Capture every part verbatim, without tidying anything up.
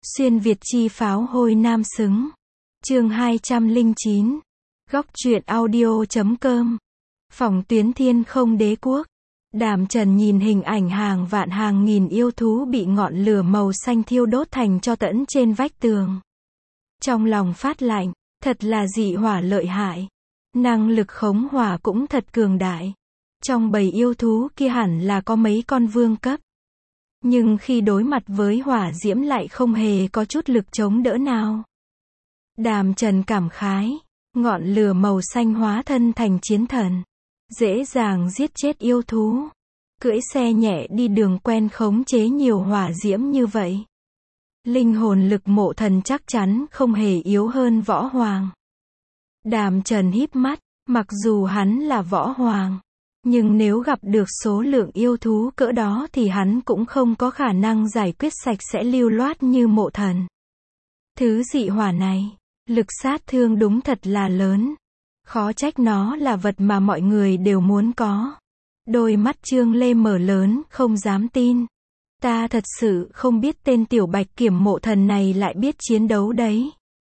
Xuyên Việt chi pháo hôi nam xứng. Chương hai trăm lẻ chín. Góc truyện audio chấm com. Phòng tuyến thiên không đế quốc. Đàm Trần nhìn hình ảnh hàng vạn hàng nghìn yêu thú bị ngọn lửa màu xanh thiêu đốt thành tro tẫn trên vách tường. Trong lòng phát lạnh, thật là dị hỏa lợi hại. Năng lực khống hỏa cũng thật cường đại. Trong bầy yêu thú kia hẳn là có mấy con vương cấp. Nhưng khi đối mặt với hỏa diễm lại không hề có chút lực chống đỡ nào. Đàm Trần cảm khái, ngọn lửa màu xanh hóa thân thành chiến thần. Dễ dàng giết chết yêu thú. Cưỡi xe nhẹ đi đường quen khống chế nhiều hỏa diễm như vậy. Linh hồn lực mộ thần chắc chắn không hề yếu hơn võ hoàng. Đàm Trần híp mắt, mặc dù hắn là võ hoàng. Nhưng nếu gặp được số lượng yêu thú cỡ đó thì hắn cũng không có khả năng giải quyết sạch sẽ lưu loát như mộ thần. Thứ dị hỏa này, lực sát thương đúng thật là lớn. Khó trách nó là vật mà mọi người đều muốn có. Đôi mắt Trương Lê mở lớn, không dám tin. Ta thật sự không biết tên tiểu bạch kiểm mộ thần này lại biết chiến đấu đấy.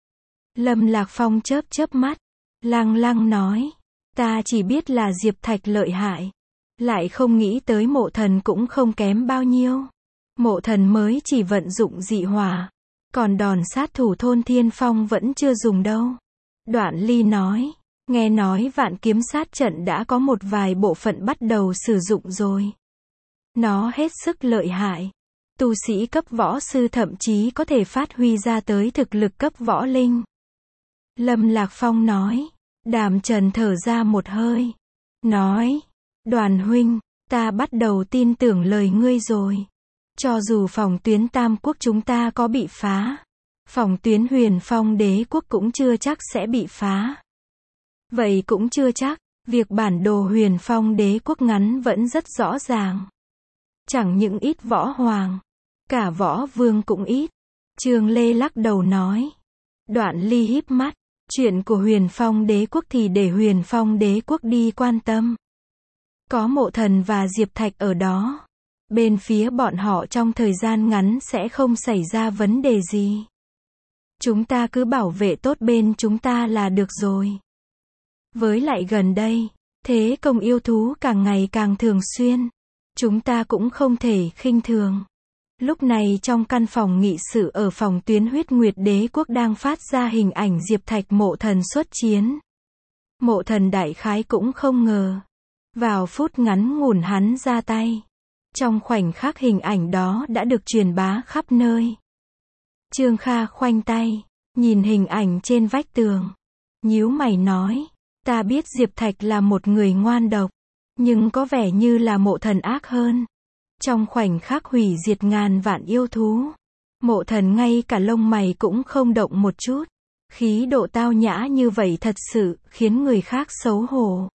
Lâm Lạc Phong chớp chớp mắt, lăng lăng nói. Ta chỉ biết là Diệp Thạch lợi hại. Lại không nghĩ tới mộ thần cũng không kém bao nhiêu. Mộ thần mới chỉ vận dụng dị hỏa. Còn đòn sát thủ thôn Thiên Phong vẫn chưa dùng đâu. Đoạn Ly nói. Nghe nói vạn kiếm sát trận đã có một vài bộ phận bắt đầu sử dụng rồi. Nó hết sức lợi hại. Tu sĩ cấp võ sư thậm chí có thể phát huy ra tới thực lực cấp võ linh. Lâm Lạc Phong nói. Đàm Trần thở ra một hơi. Nói. Đoàn huynh, ta bắt đầu tin tưởng lời ngươi rồi. Cho dù phòng tuyến Tam Quốc chúng ta có bị phá. Phòng tuyến Huyền Phong đế quốc cũng chưa chắc sẽ bị phá. Vậy cũng chưa chắc. Việc bản đồ Huyền Phong đế quốc ngắn vẫn rất rõ ràng. Chẳng những ít võ hoàng. Cả võ vương cũng ít. Trương Lê lắc đầu nói. Đoạn Ly híp mắt. Chuyện của Huyền Phong đế quốc thì để Huyền Phong đế quốc đi quan tâm. Có mộ thần và Diệp Thạch ở đó. Bên phía bọn họ trong thời gian ngắn sẽ không xảy ra vấn đề gì. Chúng ta cứ bảo vệ tốt bên chúng ta là được rồi. Với lại gần đây, thế công yêu thú càng ngày càng thường xuyên. Chúng ta cũng không thể khinh thường. Lúc này trong căn phòng nghị sự ở phòng tuyến Huyết Nguyệt đế quốc đang phát ra hình ảnh Diệp Thạch mộ thần xuất chiến. Mộ thần đại khái cũng không ngờ. Vào phút ngắn ngủn hắn ra tay. Trong khoảnh khắc hình ảnh đó đã được truyền bá khắp nơi. Trương Kha khoanh tay, nhìn hình ảnh trên vách tường. Nhíu mày nói, ta biết Diệp Thạch là một người ngoan độc. Nhưng có vẻ như là mộ thần ác hơn. Trong khoảnh khắc hủy diệt ngàn vạn yêu thú. Mộ thần ngay cả lông mày cũng không động một chút. Khí độ tao nhã như vậy thật sự khiến người khác xấu hổ.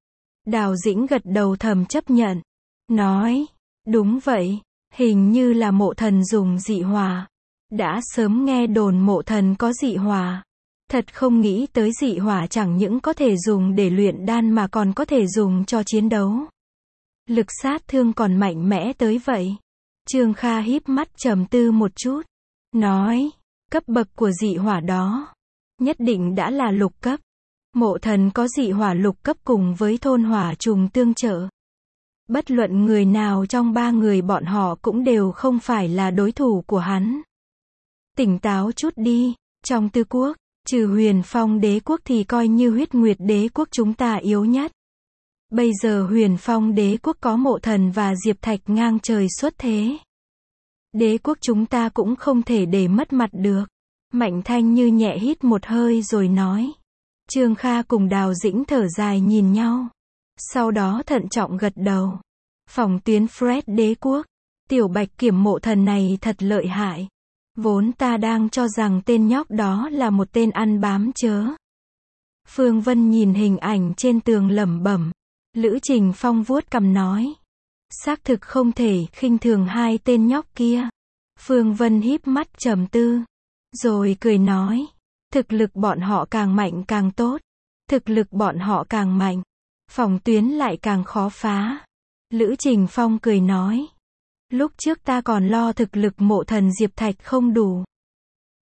Đào Dĩnh gật đầu thầm chấp nhận. Nói, đúng vậy, hình như là mộ thần dùng dị hỏa. Đã sớm nghe đồn mộ thần có dị hỏa. Thật không nghĩ tới dị hỏa chẳng những có thể dùng để luyện đan mà còn có thể dùng cho chiến đấu. Lực sát thương còn mạnh mẽ tới vậy. Trương Kha híp mắt trầm tư một chút. Nói, cấp bậc của dị hỏa đó. Nhất định đã là lục cấp. Mộ thần có dị hỏa lục cấp cùng với thôn hỏa trùng tương trợ. Bất luận người nào trong ba người bọn họ cũng đều không phải là đối thủ của hắn. Tỉnh táo chút đi, trong Tư Quốc, trừ Huyền Phong đế quốc thì coi như Huyết Nguyệt đế quốc chúng ta yếu nhất. Bây giờ Huyền Phong đế quốc có mộ thần và Diệp Thạch ngang trời xuất thế. Đế quốc chúng ta cũng không thể để mất mặt được. Mạnh Thanh Như nhẹ hít một hơi rồi nói. Trương Kha cùng Đào Dĩnh thở dài nhìn nhau. Sau đó thận trọng gật đầu. Phòng tuyến Fred đế quốc. Tiểu bạch kiểm mộ thần này thật lợi hại. Vốn ta đang cho rằng tên nhóc đó là một tên ăn bám chớ. Phương Vân nhìn hình ảnh trên tường lẩm bẩm. Lữ Trình Phong vuốt cằm nói. Xác thực không thể khinh thường hai tên nhóc kia. Phương Vân híp mắt trầm tư. Rồi cười nói. Thực lực bọn họ càng mạnh càng tốt. Thực lực bọn họ càng mạnh. Phòng tuyến lại càng khó phá. Lữ Trình Phong cười nói. Lúc trước ta còn lo thực lực mộ thần Diệp Thạch không đủ.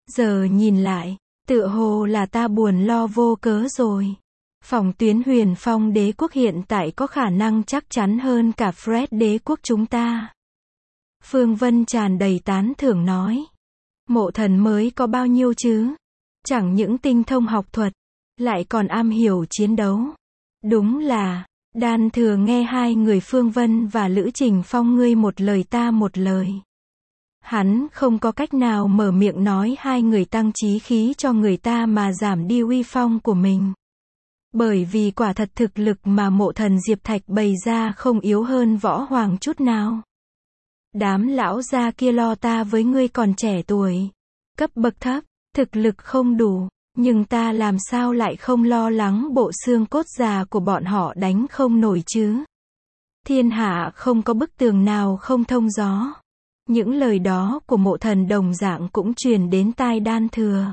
Giờ nhìn lại, tựa hồ là ta buồn lo vô cớ rồi. Phòng tuyến Huyền Phong đế quốc hiện tại có khả năng chắc chắn hơn cả Fred đế quốc chúng ta. Phương Vân tràn đầy tán thưởng nói. Mộ thần mới có bao nhiêu chứ? Chẳng những tinh thông học thuật, lại còn am hiểu chiến đấu. Đúng là, Đan Thừa nghe hai người Phương Vân và Lữ Trình Phong ngươi một lời ta một lời. Hắn không có cách nào mở miệng nói hai người tăng chí khí cho người ta mà giảm đi uy phong của mình. Bởi vì quả thật thực lực mà mộ thần Diệp Thạch bày ra không yếu hơn võ hoàng chút nào. Đám lão gia kia lo ta với ngươi còn trẻ tuổi, cấp bậc thấp, thực lực không đủ, nhưng ta làm sao lại không lo lắng bộ xương cốt già của bọn họ đánh không nổi chứ. Thiên hạ không có bức tường nào không thông gió. Những lời đó của mộ thần đồng dạng cũng truyền đến tai Đan Thừa.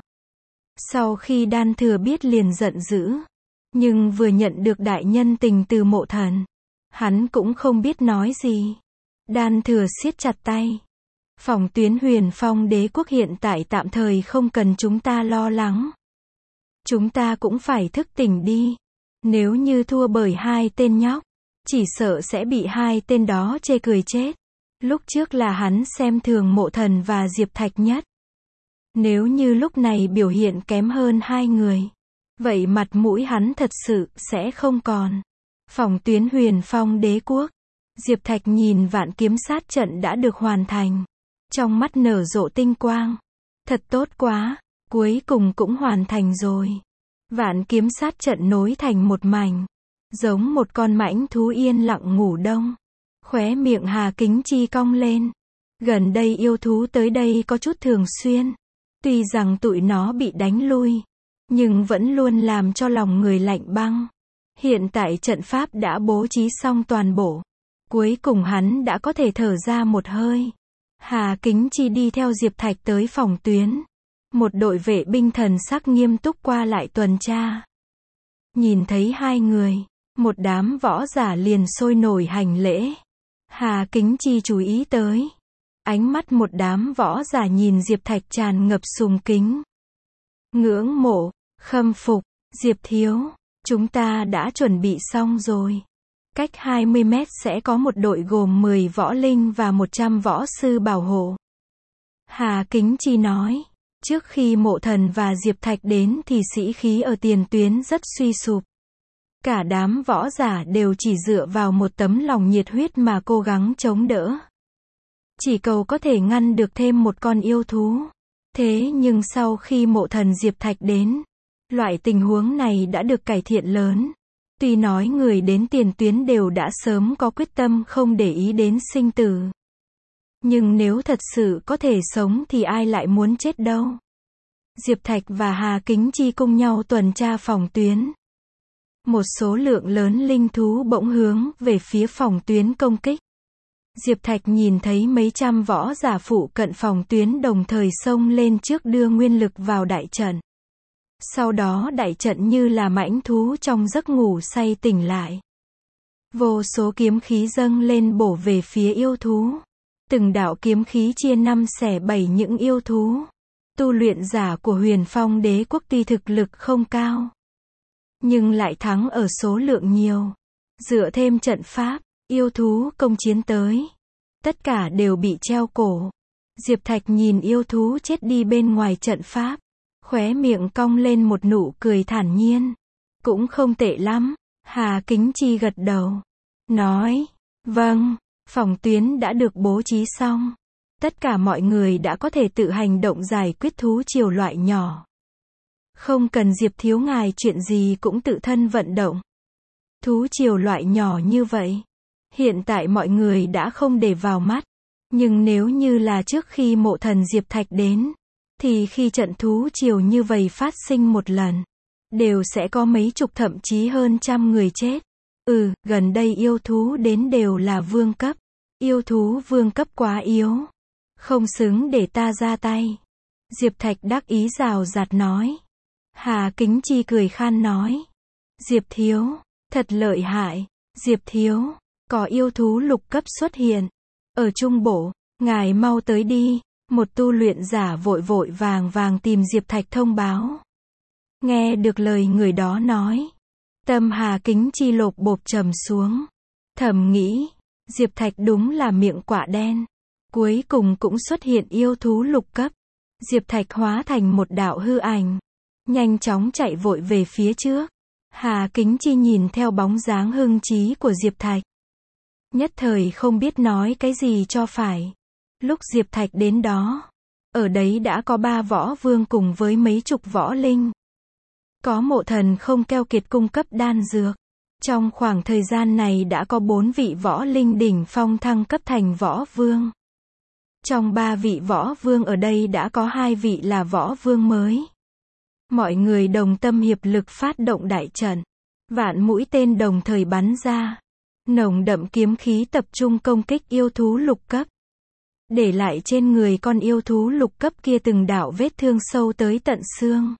Sau khi Đan Thừa biết liền giận dữ, nhưng vừa nhận được đại nhân tình từ mộ thần, hắn cũng không biết nói gì. Đan Thừa siết chặt tay. Phòng tuyến Huyền Phong đế quốc hiện tại tạm thời không cần chúng ta lo lắng. Chúng ta cũng phải thức tỉnh đi. Nếu như thua bởi hai tên nhóc, chỉ sợ sẽ bị hai tên đó chê cười chết. Lúc trước là hắn xem thường mộ thần và Diệp Thạch nhất. Nếu như lúc này biểu hiện kém hơn hai người, vậy mặt mũi hắn thật sự sẽ không còn. Phòng tuyến Huyền Phong đế quốc, Diệp Thạch nhìn vạn kiếm sát trận đã được hoàn thành. Trong mắt nở rộ tinh quang. Thật tốt quá, cuối cùng cũng hoàn thành rồi. Vạn kiếm sát trận nối thành một mảnh, giống một con mãnh thú yên lặng ngủ đông. Khóe miệng Hà Kính Chi cong lên. Gần đây yêu thú tới đây có chút thường xuyên. Tuy rằng tụi nó bị đánh lui, nhưng vẫn luôn làm cho lòng người lạnh băng. Hiện tại trận pháp đã bố trí xong toàn bộ. Cuối cùng hắn đã có thể thở ra một hơi. Hà Kính Chi đi theo Diệp Thạch tới phòng tuyến. Một đội vệ binh thần sắc nghiêm túc qua lại tuần tra. Nhìn thấy hai người, một đám võ giả liền sôi nổi hành lễ. Hà Kính Chi chú ý tới. Ánh mắt một đám võ giả nhìn Diệp Thạch tràn ngập sùng kính. Ngưỡng mộ, khâm phục, Diệp thiếu, chúng ta đã chuẩn bị xong rồi. Cách hai mươi mét sẽ có một đội gồm mười võ linh và một trăm võ sư bảo hộ. Hà Kính Chi nói, trước khi mộ thần và Diệp Thạch đến thì sĩ khí ở tiền tuyến rất suy sụp. Cả đám võ giả đều chỉ dựa vào một tấm lòng nhiệt huyết mà cố gắng chống đỡ. Chỉ cầu có thể ngăn được thêm một con yêu thú. Thế nhưng sau khi mộ thần Diệp Thạch đến, loại tình huống này đã được cải thiện lớn. Tuy nói người đến tiền tuyến đều đã sớm có quyết tâm không để ý đến sinh tử. Nhưng nếu thật sự có thể sống thì ai lại muốn chết đâu. Diệp Thạch và Hà Kính Chi cùng nhau tuần tra phòng tuyến. Một số lượng lớn linh thú bỗng hướng về phía phòng tuyến công kích. Diệp Thạch nhìn thấy mấy trăm võ giả phụ cận phòng tuyến đồng thời xông lên trước đưa nguyên lực vào đại trận. Sau đó đại trận như là mãnh thú trong giấc ngủ say tỉnh lại. Vô số kiếm khí dâng lên bổ về phía yêu thú. Từng đạo kiếm khí chia năm xẻ bảy những yêu thú. Tu luyện giả của Huyền Phong đế quốc tuy thực lực không cao, nhưng lại thắng ở số lượng nhiều. Dựa thêm trận pháp, yêu thú công chiến tới. Tất cả đều bị treo cổ. Diệp Thạch nhìn yêu thú chết đi bên ngoài trận pháp. Khóe miệng cong lên một nụ cười thản nhiên. Cũng không tệ lắm. Hà Kính Chi gật đầu. Nói, vâng, phòng tuyến đã được bố trí xong. Tất cả mọi người đã có thể tự hành động giải quyết thú triều loại nhỏ. Không cần Diệp thiếu ngài chuyện gì cũng tự thân vận động. Thú triều loại nhỏ như vậy, hiện tại mọi người đã không để vào mắt. Nhưng nếu như là trước khi mộ thần Diệp Thạch đến, thì khi trận thú triều như vậy phát sinh một lần, đều sẽ có mấy chục thậm chí hơn trăm người chết. Ừ, gần đây yêu thú đến đều là vương cấp. Yêu thú vương cấp quá yếu. Không xứng để ta ra tay. Diệp Thạch đắc ý rào rạt nói. Hà Kính Chi cười khan nói. Diệp thiếu, thật lợi hại. Diệp thiếu, có yêu thú lục cấp xuất hiện. Ở Trung Bộ, ngài mau tới đi. Một tu luyện giả vội vội vàng vàng tìm Diệp Thạch thông báo. Nghe được lời người đó nói, tâm Hà Kính Chi lộp bộp trầm xuống. Thầm nghĩ, Diệp Thạch đúng là miệng quạ đen. Cuối cùng cũng xuất hiện yêu thú lục cấp. Diệp Thạch hóa thành một đạo hư ảnh, nhanh chóng chạy vội về phía trước. Hà Kính Chi nhìn theo bóng dáng hưng trí của Diệp Thạch, nhất thời không biết nói cái gì cho phải. Lúc Diệp Thạch đến đó, ở đấy đã có ba võ vương cùng với mấy chục võ linh. Có mộ thần không keo kiệt cung cấp đan dược. Trong khoảng thời gian này đã có bốn vị võ linh đỉnh phong thăng cấp thành võ vương. Trong ba vị võ vương ở đây đã có hai vị là võ vương mới. Mọi người đồng tâm hiệp lực phát động đại trận. Vạn mũi tên đồng thời bắn ra. Nồng đậm kiếm khí tập trung công kích yêu thú lục cấp. Để lại trên người con yêu thú lục cấp kia từng đạo vết thương sâu tới tận xương.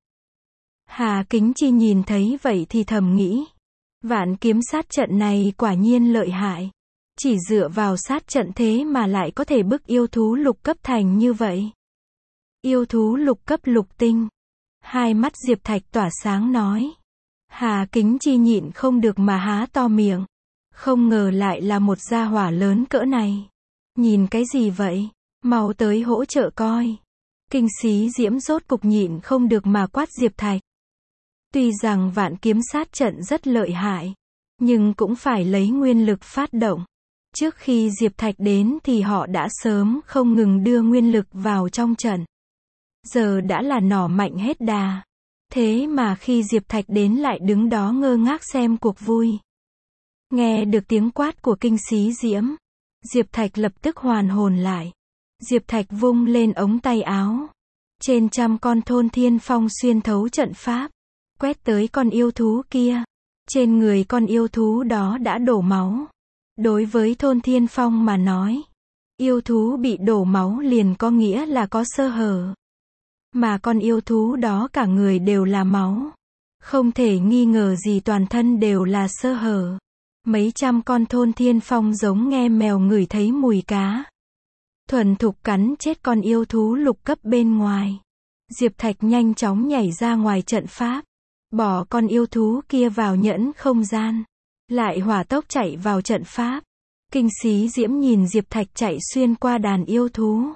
Hà Kính Chi nhìn thấy vậy thì thầm nghĩ. Vạn kiếm sát trận này quả nhiên lợi hại. Chỉ dựa vào sát trận thế mà lại có thể bức yêu thú lục cấp thành như vậy. Yêu thú lục cấp lục tinh. Hai mắt Diệp Thạch tỏa sáng nói. Hà Kính Chi nhịn không được mà há to miệng. Không ngờ lại là một gia hỏa lớn cỡ này. Nhìn cái gì vậy? Mau tới hỗ trợ coi. Kinh Xí Diễm rốt cục nhịn không được mà quát Diệp Thạch. Tuy rằng vạn kiếm sát trận rất lợi hại, nhưng cũng phải lấy nguyên lực phát động. Trước khi Diệp Thạch đến thì họ đã sớm không ngừng đưa nguyên lực vào trong trận. Giờ đã là nỏ mạnh hết đà. Thế mà khi Diệp Thạch đến lại đứng đó ngơ ngác xem cuộc vui. Nghe được tiếng quát của Kinh Xí Diễm, Diệp Thạch lập tức hoàn hồn lại. Diệp Thạch vung lên ống tay áo. Trên trăm con thôn thiên phong xuyên thấu trận pháp, quét tới con yêu thú kia. Trên người con yêu thú đó đã đổ máu. Đối với thôn thiên phong mà nói, yêu thú bị đổ máu liền có nghĩa là có sơ hở. Mà con yêu thú đó cả người đều là máu. Không thể nghi ngờ gì toàn thân đều là sơ hở. Mấy trăm con thôn thiên phong giống nghe mèo ngửi thấy mùi cá. Thuần thục cắn chết con yêu thú lục cấp bên ngoài. Diệp Thạch nhanh chóng nhảy ra ngoài trận pháp. Bỏ con yêu thú kia vào nhẫn không gian. Lại hỏa tốc chạy vào trận pháp. Kinh Xí Diễm nhìn Diệp Thạch chạy xuyên qua đàn yêu thú.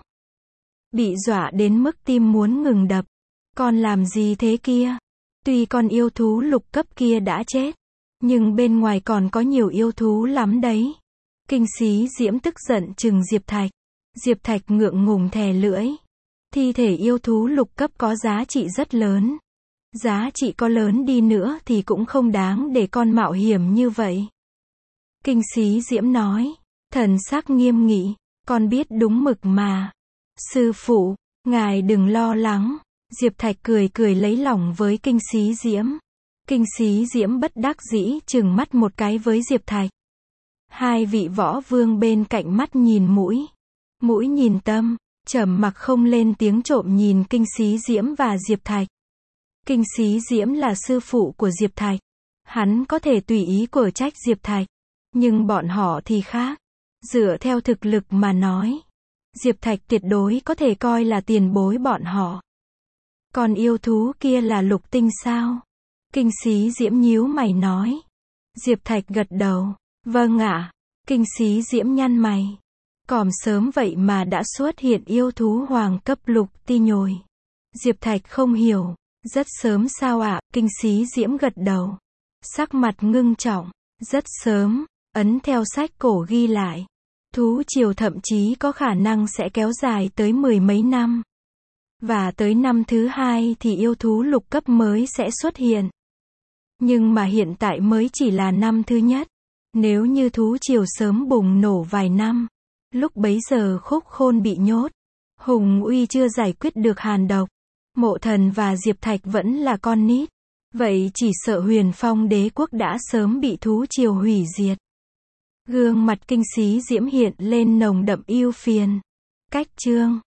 Bị dọa đến mức tim muốn ngừng đập. Con làm gì thế kia? Tuy con yêu thú lục cấp kia đã chết, nhưng bên ngoài còn có nhiều yêu thú lắm đấy. Kinh Xí Diễm tức giận trừng Diệp Thạch. Diệp Thạch ngượng ngùng thè lưỡi. Thi thể yêu thú lục cấp có giá trị rất lớn. Giá trị có lớn đi nữa thì cũng không đáng để con mạo hiểm như vậy. Kinh Xí Diễm nói, thần sắc nghiêm nghị, con biết đúng mực mà. Sư phụ, ngài đừng lo lắng. Diệp Thạch cười cười lấy lòng với Kinh Xí Diễm. Kinh Xí Diễm bất đắc dĩ trừng mắt một cái với Diệp Thạch. Hai vị võ vương bên cạnh mắt nhìn mũi, mũi nhìn tâm, trầm mặc không lên tiếng trộm nhìn Kinh Xí Diễm và Diệp Thạch. Kinh Xí Diễm là sư phụ của Diệp Thạch. Hắn có thể tùy ý của trách Diệp Thạch. Nhưng bọn họ thì khác. Dựa theo thực lực mà nói, Diệp Thạch tuyệt đối có thể coi là tiền bối bọn họ. Còn yêu thú kia là lục tinh sao? Kinh Xí Diễm nhíu mày nói. Diệp Thạch gật đầu. Vâng ạ. Kinh Xí Diễm nhăn mày. Còn sớm vậy mà đã xuất hiện yêu thú hoàng cấp lục ti nhồi. Diệp Thạch không hiểu. Rất sớm sao ạ? Kinh Xí Diễm gật đầu. Sắc mặt ngưng trọng. Rất sớm. Ấn theo sách cổ ghi lại. Thú triều thậm chí có khả năng sẽ kéo dài tới mười mấy năm. Và tới năm thứ hai thì yêu thú lục cấp mới sẽ xuất hiện. Nhưng mà hiện tại mới chỉ là năm thứ nhất. Nếu như thú triều sớm bùng nổ vài năm, lúc bấy giờ Khúc Khôn bị nhốt, Hùng Uy chưa giải quyết được hàn độc, Mộ Thần và Diệp Thạch vẫn là con nít. Vậy chỉ sợ Huyền Phong đế quốc đã sớm bị thú triều hủy diệt. Gương mặt Kinh Xí Diễm hiện lên nồng đậm ưu phiền. Cách chương